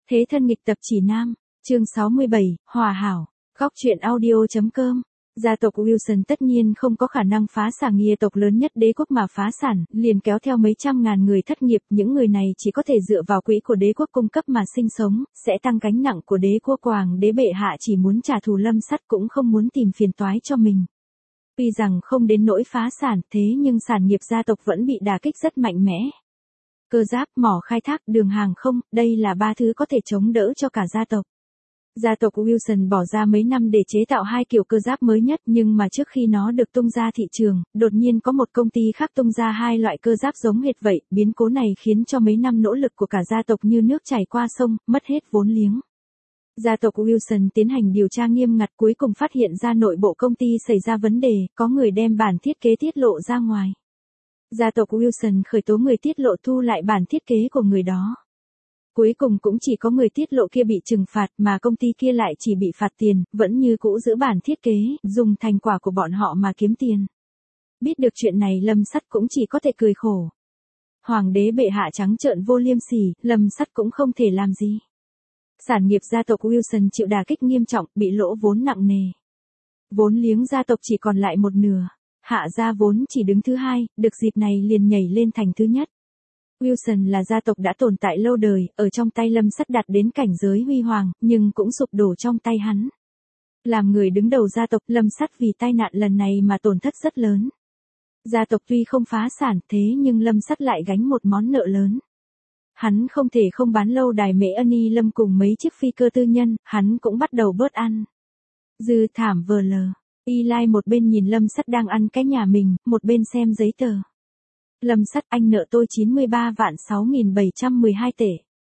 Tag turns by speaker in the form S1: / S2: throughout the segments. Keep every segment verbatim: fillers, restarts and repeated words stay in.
S1: Thế thân nghịch tập chỉ nam, chương sáu mươi bảy, Hòa hảo, góc truyện audio.com. Gia tộc Wilson tất nhiên không có khả năng phá sản gia tộc lớn nhất đế quốc mà phá sản, liền kéo theo mấy trăm ngàn người thất nghiệp, những người này chỉ có thể dựa vào quỹ của đế quốc cung cấp mà sinh sống, sẽ tăng gánh nặng của đế quốc. Hoàng đế bệ hạ chỉ muốn trả thù Lâm Sắt cũng không muốn tìm phiền toái cho mình. Tuy rằng không đến nỗi phá sản, thế nhưng sản nghiệp gia tộc vẫn bị đả kích rất mạnh mẽ. Cơ giáp, mỏ khai thác, đường hàng không, đây là ba thứ có thể chống đỡ cho cả gia tộc. Gia tộc Wilson bỏ ra mấy năm để chế tạo hai kiểu cơ giáp mới nhất, nhưng mà trước khi nó được tung ra thị trường, đột nhiên có một công ty khác tung ra hai loại cơ giáp giống hệt vậy. Biến cố này khiến cho mấy năm nỗ lực của cả gia tộc như nước chảy qua sông, mất hết vốn liếng. Gia tộc Wilson tiến hành điều tra nghiêm ngặt, cuối cùng phát hiện ra nội bộ công ty xảy ra vấn đề, có người đem bản thiết kế tiết lộ ra ngoài. Gia tộc Wilson khởi tố người tiết lộ thu lại bản thiết kế của người đó. Cuối cùng cũng chỉ có người tiết lộ kia bị trừng phạt, mà công ty kia lại chỉ bị phạt tiền, vẫn như cũ giữ bản thiết kế, dùng thành quả của bọn họ mà kiếm tiền. Biết được chuyện này Lâm Sắt cũng chỉ có thể cười khổ. Hoàng đế bệ hạ trắng trợn vô liêm sỉ, Lâm Sắt cũng không thể làm gì. Sản nghiệp gia tộc Wilson chịu đả kích nghiêm trọng, bị lỗ vốn nặng nề. Vốn liếng gia tộc chỉ còn lại một nửa. Hạ gia vốn chỉ đứng thứ hai, được dịp này liền nhảy lên thành thứ nhất. Wilson là gia tộc đã tồn tại lâu đời, ở trong tay Lâm Sắt đạt đến cảnh giới huy hoàng, nhưng cũng sụp đổ trong tay hắn. Làm người đứng đầu gia tộc, Lâm Sắt vì tai nạn lần này mà tổn thất rất lớn. Gia tộc tuy không phá sản, thế nhưng Lâm Sắt lại gánh một món nợ lớn. Hắn không thể không bán lâu đài Mễ Ân Y Lâm cùng mấy chiếc phi cơ tư nhân, hắn cũng bắt đầu bớt ăn. Dư thảm vờ lờ. Eli một bên nhìn Lâm Sắt đang ăn cái nhà mình, một bên xem giấy tờ. Lâm Sắt, anh nợ tôi chín mươi ba vạn sáu nghìn bảy trăm mười hai tệ.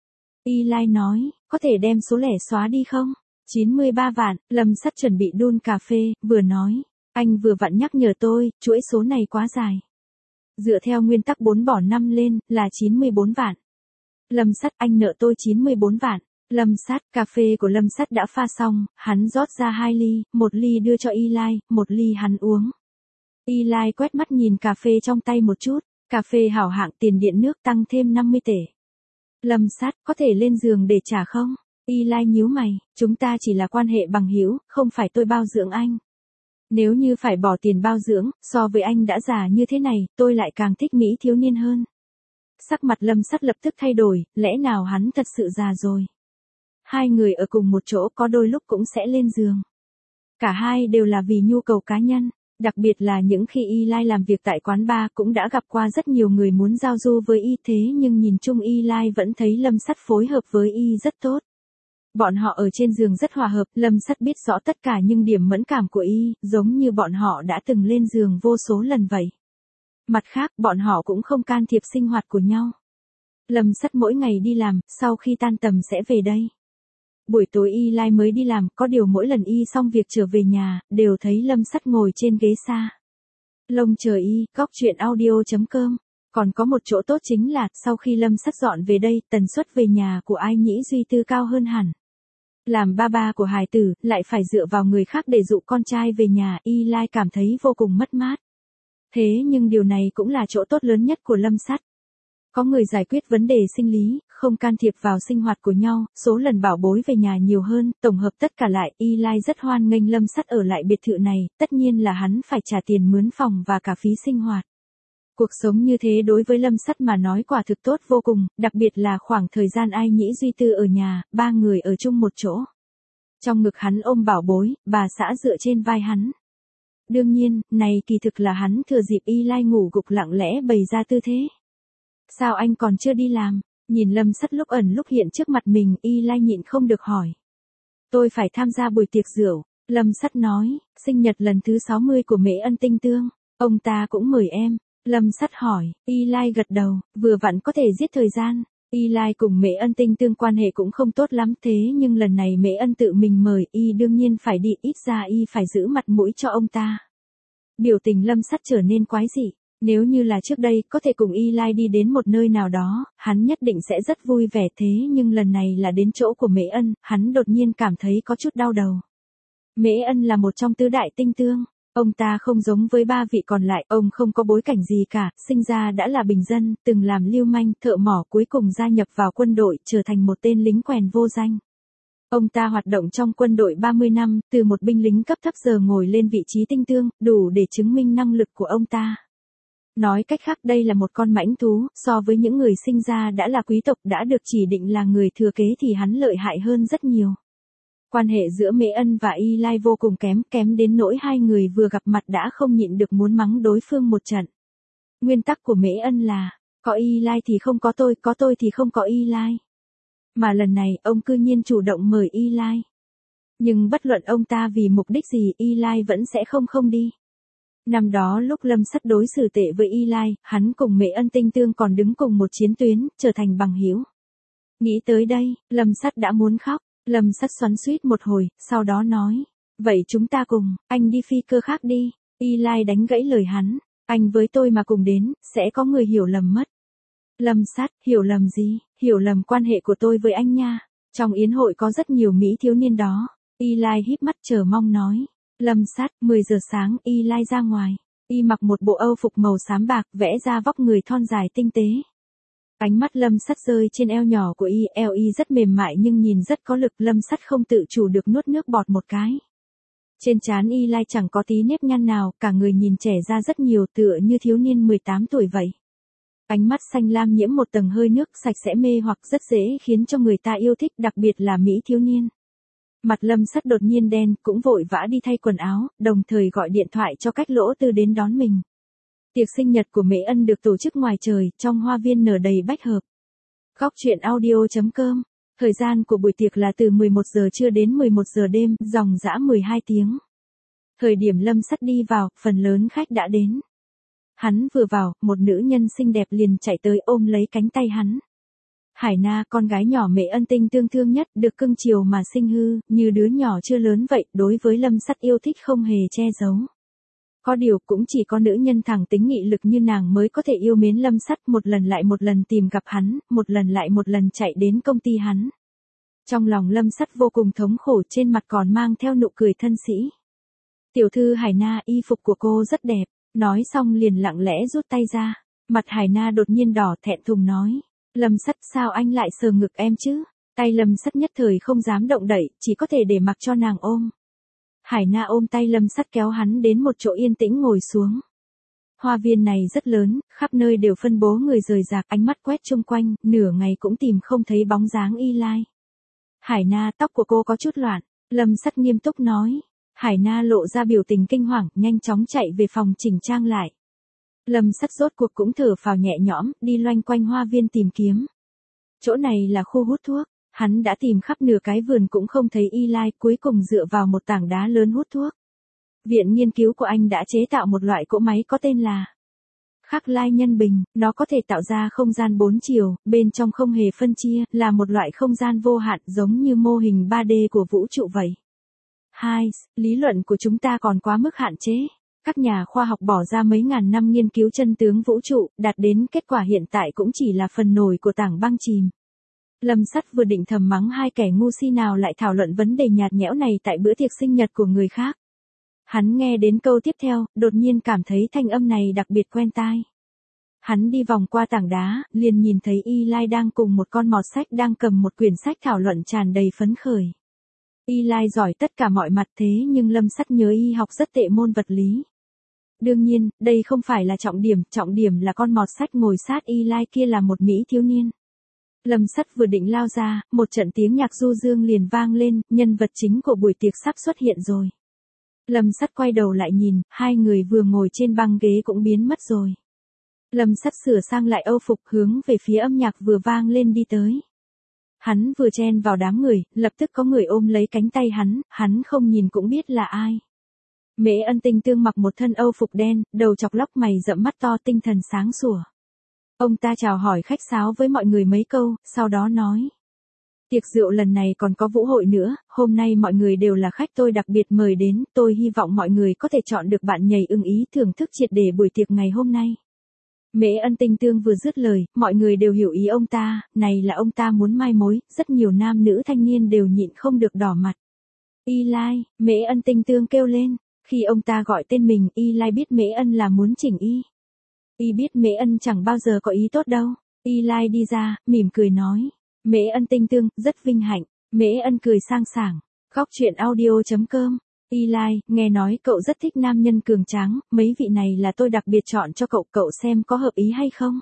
S1: Eli nói, có thể đem số lẻ xóa đi không? chín mươi ba vạn, Lâm Sắt chuẩn bị đun cà phê, vừa nói, anh vừa vặn nhắc nhở tôi, chuỗi số này quá dài. Dựa theo nguyên tắc bốn bỏ năm lên, là chín mươi bốn vạn. Lâm Sắt, anh nợ tôi chín mươi bốn vạn. Lâm Sắt, cà phê của Lâm Sắt đã pha xong, hắn rót ra hai ly, một ly đưa cho Eli, một ly hắn uống. Eli quét mắt nhìn cà phê trong tay một chút, cà phê hảo hạng, tiền điện nước tăng thêm năm mươi tệ. Lâm Sắt, có thể lên giường để trả không? Eli nhíu mày, chúng ta chỉ là quan hệ bằng hữu, không phải tôi bao dưỡng anh. Nếu như phải bỏ tiền bao dưỡng, so với anh đã già như thế này, tôi lại càng thích Mỹ thiếu niên hơn. Sắc mặt Lâm Sắt lập tức thay đổi, lẽ nào hắn thật sự già rồi? Hai người ở cùng một chỗ có đôi lúc cũng sẽ lên giường. Cả hai đều là vì nhu cầu cá nhân, đặc biệt là những khi Eli làm việc tại quán bar cũng đã gặp qua rất nhiều người muốn giao du với y, thế nhưng nhìn chung Eli vẫn thấy Lâm Sắt phối hợp với y rất tốt. Bọn họ ở trên giường rất hòa hợp, Lâm Sắt biết rõ tất cả những điểm mẫn cảm của y, giống như bọn họ đã từng lên giường vô số lần vậy. Mặt khác, bọn họ cũng không can thiệp sinh hoạt của nhau. Lâm Sắt mỗi ngày đi làm, sau khi tan tầm sẽ về đây. Buổi tối Eli mới đi làm, có điều mỗi lần y xong việc trở về nhà, đều thấy Lâm Sắt ngồi trên ghế xa lông chờ y, góc truyện audio.com. Còn có một chỗ tốt chính là, sau khi Lâm Sắt dọn về đây, tần suất về nhà của Ai Nhĩ Duy Tư cao hơn hẳn. Làm ba ba của hài tử, lại phải dựa vào người khác để dụ con trai về nhà, Eli cảm thấy vô cùng mất mát. Thế nhưng điều này cũng là chỗ tốt lớn nhất của Lâm Sắt. Có người giải quyết vấn đề sinh lý, không can thiệp vào sinh hoạt của nhau, số lần bảo bối về nhà nhiều hơn, tổng hợp tất cả lại, Eli rất hoan nghênh Lâm Sắt ở lại biệt thự này, tất nhiên là hắn phải trả tiền mướn phòng và cả phí sinh hoạt. Cuộc sống như thế đối với Lâm Sắt mà nói quả thực tốt vô cùng, đặc biệt là khoảng thời gian Ai Nhĩ Duy Tư ở nhà, ba người ở chung một chỗ. Trong ngực hắn ôm bảo bối, bà xã dựa trên vai hắn. Đương nhiên, này kỳ thực là hắn thừa dịp Eli ngủ gục lặng lẽ bày ra tư thế. Sao anh còn chưa đi làm? Nhìn Lâm Sắt lúc ẩn lúc hiện trước mặt mình, Eli nhịn không được hỏi. Tôi phải tham gia buổi tiệc rượu, Lâm Sắt nói, sinh nhật lần thứ sáu mươi của Mễ Ân Tinh Tương, ông ta cũng mời em. Lâm Sắt hỏi, Eli gật đầu, vừa vặn có thể giết thời gian. Eli cùng Mễ Ân Tinh Tương quan hệ cũng không tốt lắm, thế nhưng lần này Mễ Ân tự mình mời, y đương nhiên phải đi, ít ra y phải giữ mặt mũi cho ông ta. Biểu tình Lâm Sắt trở nên quái dị. Nếu như là trước đây, có thể cùng Eli đi đến một nơi nào đó, hắn nhất định sẽ rất vui vẻ, thế nhưng lần này là đến chỗ của Mễ Ân, hắn đột nhiên cảm thấy có chút đau đầu. Mễ Ân là một trong tứ đại tinh tương. Ông ta không giống với ba vị còn lại, ông không có bối cảnh gì cả, sinh ra đã là bình dân, từng làm lưu manh, thợ mỏ, cuối cùng gia nhập vào quân đội, trở thành một tên lính quèn vô danh. Ông ta hoạt động trong quân đội ba mươi năm, từ một binh lính cấp thấp giờ ngồi lên vị trí tinh tương, đủ để chứng minh năng lực của ông ta. Nói cách khác đây là một con mãnh thú, so với những người sinh ra đã là quý tộc đã được chỉ định là người thừa kế thì hắn lợi hại hơn rất nhiều. Quan hệ giữa Mễ Ân và Y Lai vô cùng kém, kém đến nỗi hai người vừa gặp mặt đã không nhịn được muốn mắng đối phương một trận. Nguyên tắc của Mễ Ân là, có Y Lai thì không có tôi, có tôi thì không có Y Lai. Mà lần này ông cư nhiên chủ động mời Y Lai. Nhưng bất luận ông ta vì mục đích gì Y Lai vẫn sẽ không không đi. Năm đó lúc Lâm Sắt đối xử tệ với Y Lai, hắn cùng Mễ Ân tinh tương còn đứng cùng một chiến tuyến, trở thành bằng hữu. Nghĩ tới đây, Lâm Sắt đã muốn khóc. Lâm Sắt xoắn xuýt một hồi, sau đó nói, vậy chúng ta cùng, anh đi phi cơ khác đi. Y Lai đánh gãy lời hắn, anh với tôi mà cùng đến, sẽ có người hiểu lầm mất. Lâm Sắt, hiểu lầm gì, hiểu lầm quan hệ của tôi với anh nha. Trong yến hội có rất nhiều mỹ thiếu niên đó. Y Lai híp mắt chờ mong nói. Lâm Sắt, mười giờ sáng Y Lai ra ngoài. Y mặc một bộ âu phục màu xám bạc, vẽ ra vóc người thon dài tinh tế. Ánh mắt Lâm Sắt rơi trên eo nhỏ của Y, eo Y rất mềm mại nhưng nhìn rất có lực, Lâm Sắt không tự chủ được nuốt nước bọt một cái. Trên trán Y Lai chẳng có tí nếp nhăn nào, cả người nhìn trẻ ra rất nhiều, tựa như thiếu niên mười tám tuổi vậy. Ánh mắt xanh lam nhiễm một tầng hơi nước, sạch sẽ mê hoặc, rất dễ khiến cho người ta yêu thích, đặc biệt là mỹ thiếu niên. Mặt Lâm Sắt đột nhiên đen, cũng vội vã đi thay quần áo, đồng thời gọi điện thoại cho Cách Lỗ Tư đến đón mình. Tiệc sinh nhật của Mễ Ân được tổ chức ngoài trời, trong hoa viên nở đầy bách hợp. Góc truyện audio chấm com. Thời gian của buổi tiệc là từ mười một giờ trưa đến mười một giờ đêm, dòng dã mười hai tiếng. Thời điểm Lâm Sắt đi vào, phần lớn khách đã đến. Hắn vừa vào, một nữ nhân xinh đẹp liền chạy tới ôm lấy cánh tay hắn. Hải Na, con gái nhỏ Mễ Ân tinh tương thương nhất, được cưng chiều mà sinh hư, như đứa nhỏ chưa lớn vậy, đối với Lâm Sắt yêu thích không hề che giấu. Có điều cũng chỉ có nữ nhân thẳng tính nghị lực như nàng mới có thể yêu mến Lâm Sắt, một lần lại một lần tìm gặp hắn, một lần lại một lần chạy đến công ty hắn. Trong lòng Lâm Sắt vô cùng thống khổ, trên mặt còn mang theo nụ cười thân sĩ. Tiểu thư Hải Na, y phục của cô rất đẹp, nói xong liền lặng lẽ rút tay ra. Mặt Hải Na đột nhiên đỏ, thẹn thùng nói. Lâm Sắt, sao anh lại sờ ngực em chứ? Tay Lâm Sắt nhất thời không dám động đậy, chỉ có thể để mặc cho nàng ôm. Hải Na ôm tay Lâm Sắt kéo hắn đến một chỗ yên tĩnh ngồi xuống. Hoa viên này rất lớn, khắp nơi đều phân bố người rời rạc, ánh mắt quét chung quanh, nửa ngày cũng tìm không thấy bóng dáng Y Lai. Hải Na, tóc của cô có chút loạn. Lâm Sắt nghiêm túc nói. Hải Na lộ ra biểu tình kinh hoàng, nhanh chóng chạy về phòng chỉnh trang lại. Lâm Sắt rốt cuộc cũng thở phào nhẹ nhõm, đi loanh quanh hoa viên tìm kiếm. Chỗ này là khu hút thuốc, hắn đã tìm khắp nửa cái vườn cũng không thấy Y Lai, cuối cùng dựa vào một tảng đá lớn hút thuốc. Viện nghiên cứu của anh đã chế tạo một loại cỗ máy có tên là Khắc Lai Nhân Bình, nó có thể tạo ra không gian bốn chiều, bên trong không hề phân chia, là một loại không gian vô hạn giống như mô hình ba D của vũ trụ vậy. Hai, lý luận của chúng ta còn quá mức hạn chế. Các nhà khoa học bỏ ra mấy ngàn năm nghiên cứu chân tướng vũ trụ, đạt đến kết quả hiện tại cũng chỉ là phần nổi của tảng băng chìm. Lâm Sắt vừa định thầm mắng hai kẻ ngu si nào lại thảo luận vấn đề nhạt nhẽo này tại bữa tiệc sinh nhật của người khác. Hắn nghe đến câu tiếp theo, đột nhiên cảm thấy thanh âm này đặc biệt quen tai. Hắn đi vòng qua tảng đá, liền nhìn thấy Y Lai đang cùng một con mọt sách đang cầm một quyển sách thảo luận tràn đầy phấn khởi. Y Lai giỏi tất cả mọi mặt thế nhưng Lâm Sắt nhớ y học rất tệ môn vật lý. Đương nhiên, đây không phải là trọng điểm, trọng điểm là con mọt sách ngồi sát Y Lai kia là một mỹ thiếu niên. Lâm Sắt vừa định lao ra, một trận tiếng nhạc du dương liền vang lên, nhân vật chính của buổi tiệc sắp xuất hiện rồi. Lâm Sắt quay đầu lại nhìn, hai người vừa ngồi trên băng ghế cũng biến mất rồi. Lâm Sắt sửa sang lại âu phục hướng về phía âm nhạc vừa vang lên đi tới. Hắn vừa chen vào đám người, lập tức có người ôm lấy cánh tay hắn, hắn không nhìn cũng biết là ai. Mễ Ân tinh tương mặc một thân âu phục đen, đầu chọc lóc mày rậm mắt to tinh thần sáng sủa. Ông ta chào hỏi khách sáo với mọi người mấy câu, sau đó nói. Tiệc rượu lần này còn có vũ hội nữa, hôm nay mọi người đều là khách tôi đặc biệt mời đến, tôi hy vọng mọi người có thể chọn được bạn nhảy ưng ý thưởng thức triệt để buổi tiệc ngày hôm nay. Mễ Ân tinh tương vừa dứt lời, mọi người đều hiểu ý ông ta, này là ông ta muốn mai mối, rất nhiều nam nữ thanh niên đều nhịn không được đỏ mặt. Y Lai, Mễ Ân tinh tương kêu lên, Khi ông ta gọi tên mình, Eli biết Mễ Ân là muốn chỉnh y. Y biết Mễ Ân chẳng bao giờ có ý tốt đâu. Eli đi ra, mỉm cười nói. Mễ Ân tinh tương, rất vinh hạnh. Mễ Ân cười sang sảng. Góc truyện audio chấm com. Eli, nghe nói cậu rất thích nam nhân cường tráng, mấy vị này là tôi đặc biệt chọn cho cậu, cậu xem có hợp ý hay không?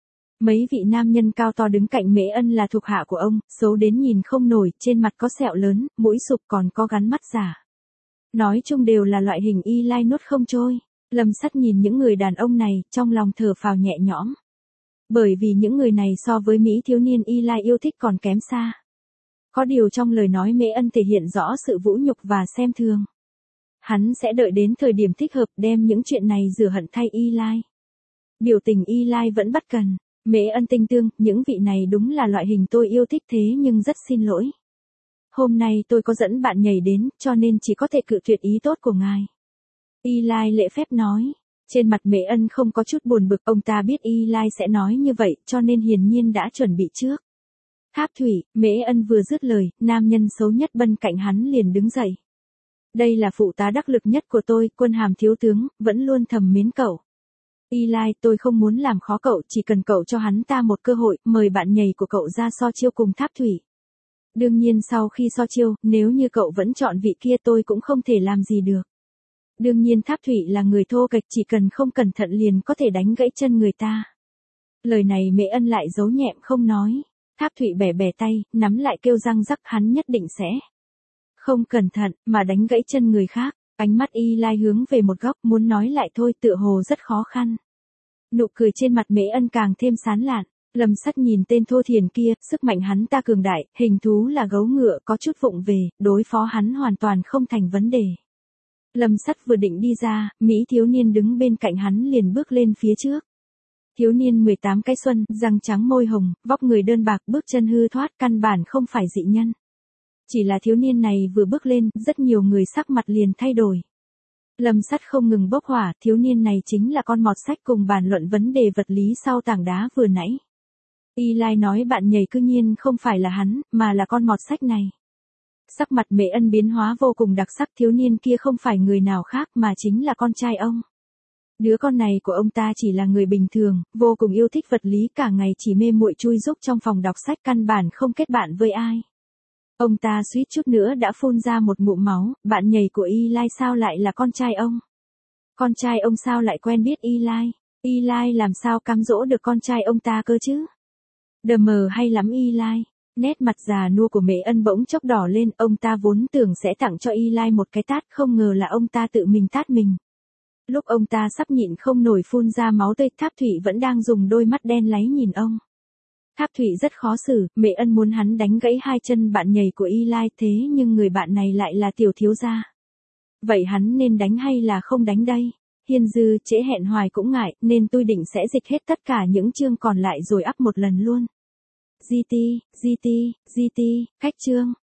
S1: Mấy vị nam nhân cao to đứng cạnh Mễ Ân là thuộc hạ của ông, xấu đến nhìn không nổi, trên mặt có sẹo lớn, mũi sụp còn có gắn mắt giả. Nói chung đều là loại hình Eli nuốt không trôi. Lâm Sắt nhìn những người đàn ông này, trong lòng thở phào nhẹ nhõm. Bởi vì những người này so với Mỹ thiếu niên Eli yêu thích còn kém xa. Có điều trong lời nói Mễ Ân thể hiện rõ sự vũ nhục và xem thường. Hắn sẽ đợi đến thời điểm thích hợp đem những chuyện này rửa hận thay Eli. Biểu tình Eli vẫn bất cần. Mễ Ân tinh tương, những vị này đúng là loại hình tôi yêu thích thế nhưng rất xin lỗi. Hôm nay tôi có dẫn bạn nhảy đến, cho nên chỉ có thể cự tuyệt ý tốt của ngài. Eli lễ phép nói. Trên mặt Mễ Ân không có chút buồn bực, ông ta biết Eli sẽ nói như vậy, cho nên hiển nhiên đã chuẩn bị trước. Tháp Thủy, Mễ Ân vừa dứt lời, nam nhân xấu nhất bên cạnh hắn liền đứng dậy. Đây là phụ tá đắc lực nhất của tôi, quân hàm thiếu tướng, vẫn luôn thầm mến cậu. Eli, tôi không muốn làm khó cậu, chỉ cần cậu cho hắn ta một cơ hội, mời bạn nhảy của cậu ra so chiêu cùng Tháp Thủy. Đương nhiên sau khi so chiêu, nếu như cậu vẫn chọn vị kia tôi cũng không thể làm gì được. Đương nhiên Tháp Thủy là người thô kệch, chỉ cần không cẩn thận liền có thể đánh gãy chân người ta. Lời này Mễ Ân lại giấu nhẹm không nói. Tháp Thủy bẻ bẻ tay, nắm lại kêu răng rắc, hắn nhất định sẽ không cẩn thận mà đánh gãy chân người khác. Ánh mắt Eli hướng về một góc, muốn nói lại thôi, tựa hồ rất khó khăn. Nụ cười trên mặt Mễ Ân càng thêm sán lạn. Lâm Sắt nhìn tên thô thiền kia, sức mạnh hắn ta cường đại, hình thú là gấu ngựa, có chút vụng về, đối phó hắn hoàn toàn không thành vấn đề. Lâm Sắt vừa định đi ra, Mỹ thiếu niên đứng bên cạnh hắn liền bước lên phía trước. Thiếu niên mười tám cái xuân, răng trắng môi hồng, vóc người đơn bạc, bước chân hư thoát, căn bản không phải dị nhân. Chỉ là thiếu niên này vừa bước lên, rất nhiều người sắc mặt liền thay đổi. Lâm Sắt không ngừng bốc hỏa, thiếu niên này chính là con mọt sách cùng bàn luận vấn đề vật lý sau tảng đá vừa nãy. Eli nói bạn nhảy cư nhiên không phải là hắn, mà là con mọt sách này. Sắc mặt Mễ Ân biến hóa vô cùng đặc sắc, thiếu niên kia không phải người nào khác mà chính là con trai ông. Đứa con này của ông ta chỉ là người bình thường, vô cùng yêu thích vật lý, cả ngày chỉ mê muội chui rúc trong phòng đọc sách, căn bản không kết bạn với ai. Ông ta suýt chút nữa đã phun ra một ngụm máu, bạn nhảy của Eli sao lại là con trai ông? Con trai ông sao lại quen biết Eli? Eli làm sao cám dỗ được con trai ông ta cơ chứ? Đờ mờ hay lắm Eli. Nét mặt già nua của Mễ Ân bỗng chốc đỏ lên, ông ta vốn tưởng sẽ tặng cho Eli một cái tát, không ngờ là ông ta tự mình tát mình. Lúc ông ta sắp nhịn không nổi phun ra máu tươi, Tháp Thủy vẫn đang dùng đôi mắt đen láy nhìn ông. Tháp Thủy rất khó xử, Mễ Ân muốn hắn đánh gãy hai chân bạn nhảy của Eli, thế nhưng người bạn này lại là tiểu thiếu gia. Vậy hắn nên đánh hay là không đánh đây? Hiên Dư trễ hẹn hoài cũng ngại, nên tôi định sẽ dịch hết tất cả những chương còn lại rồi up một lần luôn. giê tê, giê tê, giê tê, cách chương.